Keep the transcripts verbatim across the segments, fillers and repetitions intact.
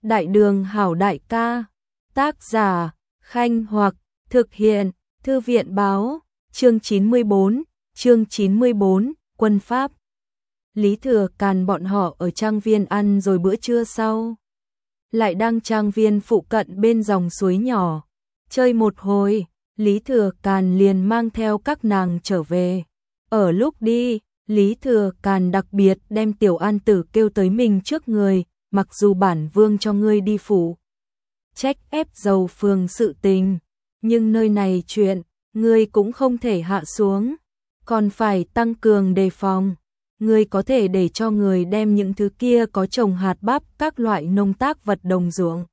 Đại đường hảo đại ca, tác giả, Khanh Hoặc, thực hiện, Thư viện báo, chương chín mươi bốn, chương chín mươi bốn, quân Pháp. Lý Thừa Càn bọn họ ở trang viên ăn rồi bữa trưa sau. Lại đang trang viên phụ cận bên dòng suối nhỏ. Chơi một hồi, Lý Thừa Càn liền mang theo các nàng trở về. Ở lúc đi, Lý Thừa Càn đặc biệt đem Tiểu An Tử kêu tới mình trước người, mặc dù bản vương cho ngươi đi phủ trách ép dầu phường sự tình, nhưng nơi này chuyện, ngươi cũng không thể hạ xuống, còn phải tăng cường đề phòng. Ngươi có thể để cho người đem những thứ kia có trồng hạt bắp các loại nông tác vật đồng ruộng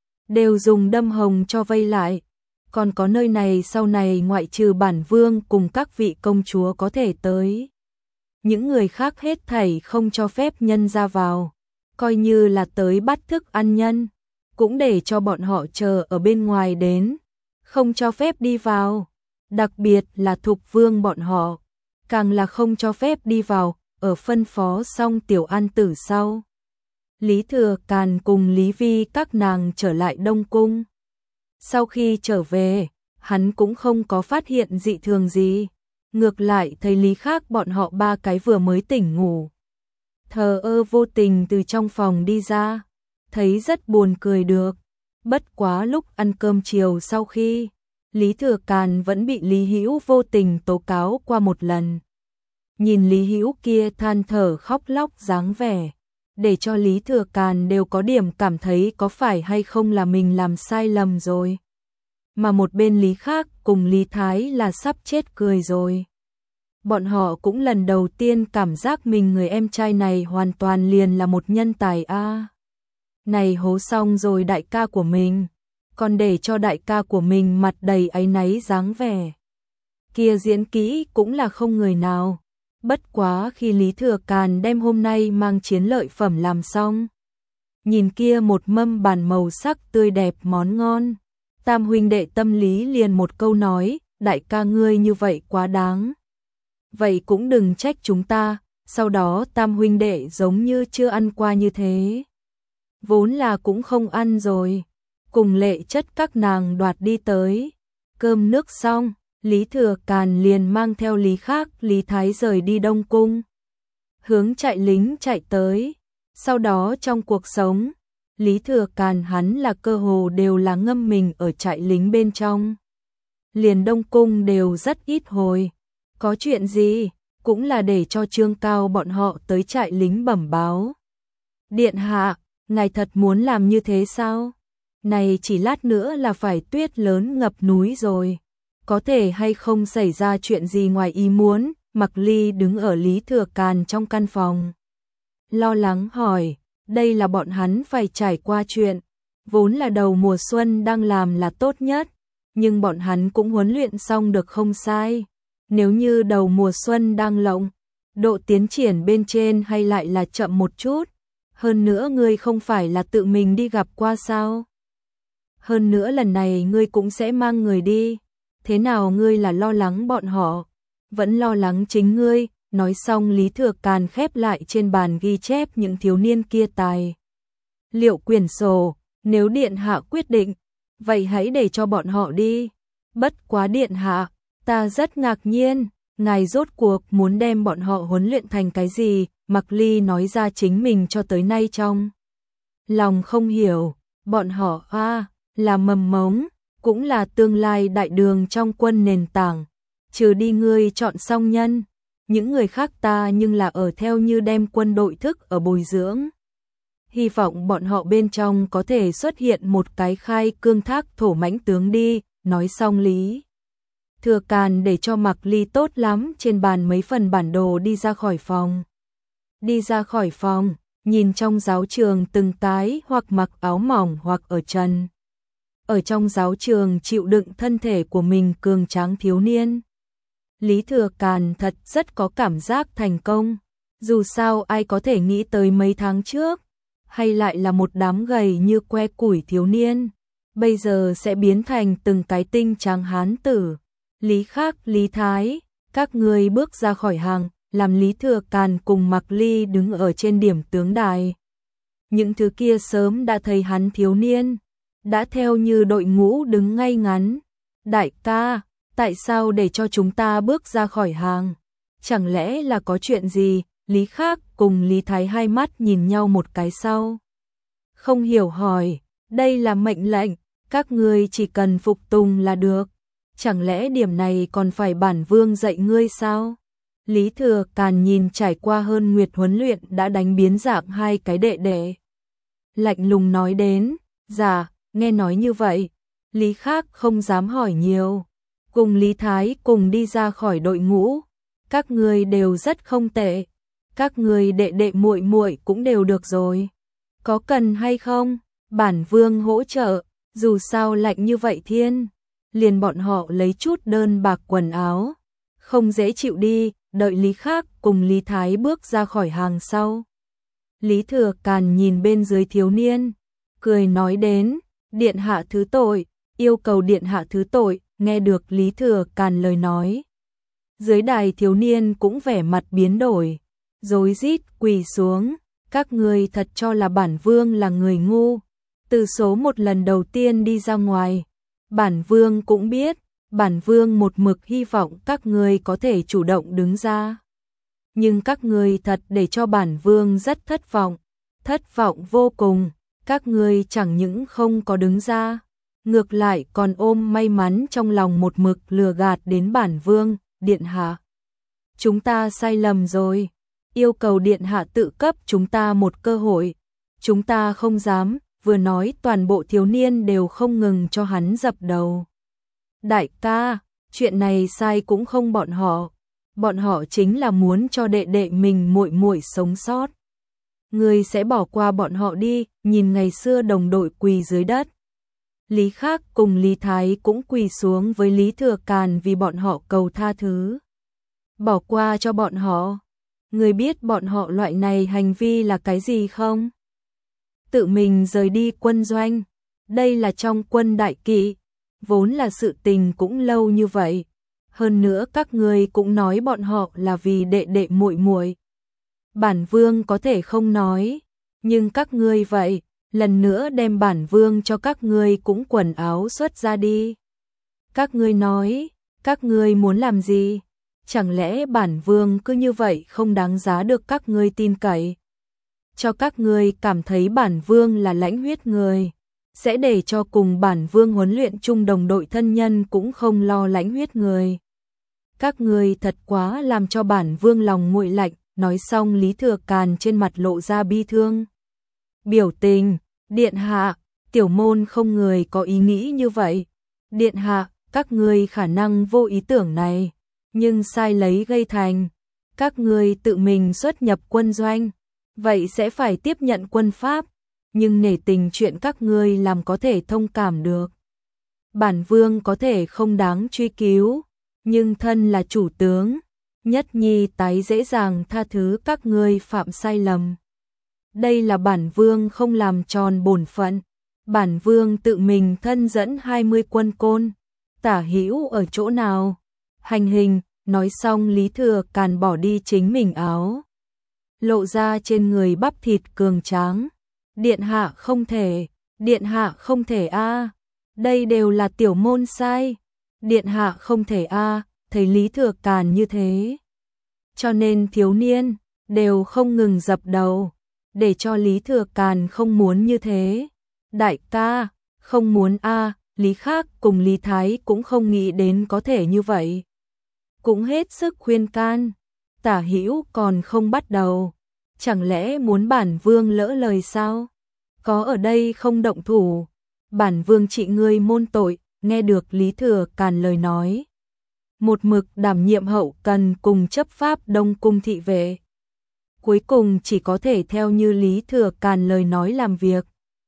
đều dùng đâm hồng cho vây lại. Còn có nơi này sau này ngoại trừ bản vương cùng các vị công chúa có thể tới, những người khác hết thảy không cho phép nhân ra vào, coi như là tới bắt thức ăn nhân, cũng để cho bọn họ chờ ở bên ngoài đến, không cho phép đi vào. Đặc biệt là Thục Vương bọn họ, càng là không cho phép đi vào. Ở phân phó xong Tiểu An Tử sau, Lý Thừa Càn cùng Lý Vi các nàng trở lại Đông Cung. Sau khi trở về, hắn cũng không có phát hiện dị thường gì, ngược lại thấy Lý Khác bọn họ ba cái vừa mới tỉnh ngủ, thờ ơ vô tình từ trong phòng đi ra, thấy rất buồn cười được. Bất quá lúc ăn cơm chiều sau khi, Lý Thừa Càn vẫn bị Lý Hữu vô tình tố cáo qua một lần. Nhìn Lý Hữu kia than thở khóc lóc dáng vẻ, để cho Lý Thừa Càn đều có điểm cảm thấy có phải hay không là mình làm sai lầm rồi. Mà một bên Lý Khác cùng Lý Thái là sắp chết cười rồi. Bọn họ cũng lần đầu tiên cảm giác mình người em trai này hoàn toàn liền là một nhân tài a. À, này hố xong rồi đại ca của mình, còn để cho đại ca của mình mặt đầy áy náy dáng vẻ. Kia diễn kỹ cũng là không người nào. Bất quá khi Lý Thừa Càn đem hôm nay mang chiến lợi phẩm làm xong, nhìn kia một mâm bàn màu sắc tươi đẹp món ngon, tam huynh đệ tâm lý liền một câu nói, đại ca ngươi như vậy quá đáng. Vậy cũng đừng trách chúng ta. Sau đó tam huynh đệ giống như chưa ăn qua như thế, vốn là cũng không ăn rồi, cùng Lệ Chất các nàng đoạt đi tới. Cơm nước xong, Lý Thừa Càn liền mang theo Lý Khác, Lý Thái rời đi Đông Cung, hướng trại lính chạy tới. Sau đó trong cuộc sống, Lý Thừa Càn hắn là cơ hồ đều là ngâm mình ở trại lính bên trong. Liền Đông Cung đều rất ít hồi, có chuyện gì, cũng là để cho Trương Cao bọn họ tới trại lính bẩm báo. Điện hạ, ngài thật muốn làm như thế sao? Này chỉ lát nữa là phải tuyết lớn ngập núi rồi. Có thể hay không xảy ra chuyện gì ngoài ý muốn? Mặc Ly đứng ở Lý Thừa Càn trong căn phòng, lo lắng hỏi. Đây là bọn hắn phải trải qua chuyện, vốn là đầu mùa xuân đang làm là tốt nhất, nhưng bọn hắn cũng huấn luyện xong được không sai. Nếu như đầu mùa xuân đang lộng, độ tiến triển bên trên hay lại là chậm một chút. Hơn nữa ngươi không phải là tự mình đi gặp qua sao? Hơn nữa lần này ngươi cũng sẽ mang người đi. Thế nào ngươi là lo lắng bọn họ, vẫn lo lắng chính ngươi? Nói xong Lý Thừa Càn khép lại trên bàn ghi chép những thiếu niên kia tài liệu quyển sổ. Nếu điện hạ quyết định, vậy hãy để cho bọn họ đi. Bất quá điện hạ, ta rất ngạc nhiên, ngài rốt cuộc muốn đem bọn họ huấn luyện thành cái gì? Mặc Ly nói ra chính mình cho tới nay trong lòng không hiểu. Bọn họ a à, là mầm mống, cũng là tương lai đại đường trong quân nền tảng. Trừ đi ngươi chọn xong nhân, những người khác ta nhưng là ở theo như đem quân đội thức ở bồi dưỡng. Hy vọng bọn họ bên trong có thể xuất hiện một cái khai cương thác thổ mãnh tướng đi. Nói xong Lý Thừa Càn để cho Mặc Ly tốt lắm trên bàn mấy phần bản đồ đi ra khỏi phòng. Đi ra khỏi phòng, nhìn trong giáo trường từng cái hoặc mặc áo mỏng hoặc ở trần. Ở trong giáo trường chịu đựng thân thể của mình cường tráng thiếu niên. Lý Thừa Càn thật rất có cảm giác thành công. Dù sao ai có thể nghĩ tới mấy tháng trước, hay lại là một đám gầy như que củi thiếu niên, bây giờ sẽ biến thành từng cái tinh tráng hán tử. Lý Khác, Lý Thái, các người bước ra khỏi hàng, làm Lý Thừa Càn cùng Mặc Ly đứng ở trên điểm tướng đài. những thứ kia sớm đã thấy hắn thiếu niên, đã theo như đội ngũ đứng ngay ngắn. Đại ca, tại sao để cho chúng ta bước ra khỏi hàng? Chẳng lẽ là có chuyện gì? Lý Khác cùng Lý Thái hai mắt nhìn nhau một cái sau. Không hiểu hỏi, đây là mệnh lệnh, các ngươi chỉ cần phục tùng là được. Chẳng lẽ điểm này còn phải bản vương dạy ngươi sao? Lý Thừa Càn nhìn trải qua hơn nguyệt huấn luyện đã đánh biến dạng hai cái đệ đệ. Lạnh lùng nói đến, dạ, nghe nói như vậy. Lý Khác không dám hỏi nhiều. Cùng Lý Thái cùng đi ra khỏi đội ngũ. Các ngươi đều rất không tệ. Các ngươi đệ đệ muội muội cũng đều được rồi. Có cần hay không? Bản vương hỗ trợ, dù sao lạnh như vậy thiên. Liền bọn họ lấy chút đơn bạc quần áo. Không dễ chịu đi, đợi Lý Khác cùng Lý Thái bước ra khỏi hàng sau. Lý Thừa Càn nhìn bên dưới thiếu niên, cười nói đến, điện hạ thứ tội, yêu cầu điện hạ thứ tội, nghe được Lý Thừa Càn lời nói. Dưới đài thiếu niên cũng vẻ mặt biến đổi, rối rít quỳ xuống, các ngươi thật cho là bản vương là người ngu. Từ số một lần đầu tiên đi ra ngoài, bản vương cũng biết, bản vương một mực hy vọng các ngươi có thể chủ động đứng ra. Nhưng các ngươi thật để cho bản vương rất thất vọng, thất vọng vô cùng, các ngươi chẳng những không có đứng ra, ngược lại còn ôm may mắn trong lòng một mực lừa gạt đến bản vương, điện hạ. Chúng ta sai lầm rồi, yêu cầu điện hạ tự cấp chúng ta một cơ hội, chúng ta không dám, vừa nói toàn bộ thiếu niên đều không ngừng cho hắn dập đầu. Đại ca, chuyện này sai cũng không bọn họ, bọn họ chính là muốn cho đệ đệ mình muội muội sống sót. Ngươi sẽ bỏ qua bọn họ đi, nhìn ngày xưa đồng đội quỳ dưới đất. Lý Khác cùng Lý Thái cũng quỳ xuống với Lý Thừa Càn vì bọn họ cầu tha thứ. Bỏ qua cho bọn họ. Ngươi biết bọn họ loại này hành vi là cái gì không? Tự mình rời đi quân doanh. Đây là trong quân đại kỵ. Vốn là sự tình cũng lâu như vậy. Hơn nữa các ngươi cũng nói bọn họ là vì đệ đệ muội muội. Bản vương có thể không nói, nhưng các ngươi vậy, lần nữa đem bản vương cho các ngươi cũng quần áo xuất ra đi. Các ngươi nói, các ngươi muốn làm gì? Chẳng lẽ bản vương cứ như vậy không đáng giá được các ngươi tin cậy? Cho các ngươi cảm thấy bản vương là lãnh huyết người, sẽ để cho cùng bản vương huấn luyện chung đồng đội thân nhân cũng không lo lãnh huyết người. Các ngươi thật quá làm cho bản vương lòng nguội lạnh. Nói xong Lý Thừa Càn trên mặt lộ ra bi thương. Biểu tình, điện hạ, tiểu môn không người có ý nghĩ như vậy. Điện hạ, các ngươi khả năng vô ý tưởng này, nhưng sai lấy gây thành. Các ngươi tự mình xuất nhập quân doanh, vậy sẽ phải tiếp nhận quân pháp, nhưng nể tình chuyện các ngươi làm có thể thông cảm được. Bản vương có thể không đáng truy cứu, nhưng thân là chủ tướng, nhất nhi tái dễ dàng tha thứ các ngươi phạm sai lầm. Đây là bản vương không làm tròn bổn phận. Bản vương tự mình thân dẫn hai mươi quân côn. Tả hữu ở chỗ nào? Hành hình, nói xong Lý Thừa Càn bỏ đi chính mình áo. Lộ ra trên người bắp thịt cường tráng. Điện hạ không thể, điện hạ không thể a. Đây đều là tiểu môn sai. Điện hạ không thể a. Thấy Lý Thừa Càn như thế, cho nên thiếu niên đều không ngừng dập đầu, để cho Lý Thừa Càn không muốn như thế. Đại ca, không muốn a. Lý Khác cùng Lý Thái cũng không nghĩ đến có thể như vậy, cũng hết sức khuyên can. Tả hữu còn không bắt đầu, chẳng lẽ muốn bản vương lỡ lời sao? Có ở đây không động thủ, bản vương trị ngươi môn tội. Nghe được Lý Thừa Càn lời nói, một mực đảm nhiệm hậu cần cùng chấp pháp Đông Cung thị vệ, cuối cùng chỉ có thể theo như Lý Thừa Càn lời nói làm việc.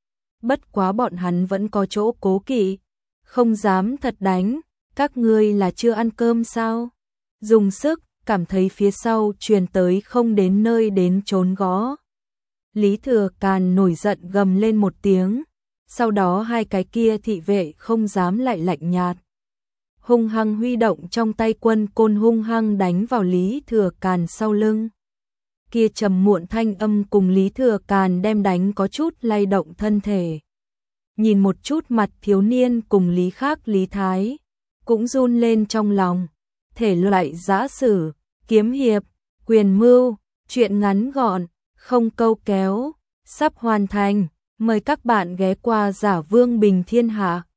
Bất quá bọn hắn vẫn có chỗ cố kỵ, không dám thật đánh. Các ngươi là chưa ăn cơm sao? Dùng sức, cảm thấy phía sau truyền tới không đến nơi đến chốn gõ. Lý Thừa Càn nổi giận gầm lên một tiếng, sau đó hai cái kia thị vệ không dám lại lạnh nhạt, hung hăng huy động trong tay quân côn hung hăng đánh vào Lý Thừa Càn sau lưng. kia trầm muộn thanh âm cùng Lý Thừa Càn đem đánh có chút lay động thân thể. Nhìn một chút mặt thiếu niên cùng Lý Khác Lý Thái, cũng run lên trong lòng. Thể loại giã sử, kiếm hiệp, quyền mưu, truyện ngắn gọn, không câu kéo, sắp hoàn thành. Mời các bạn ghé qua Giả Vương Bình Thiên Hạ.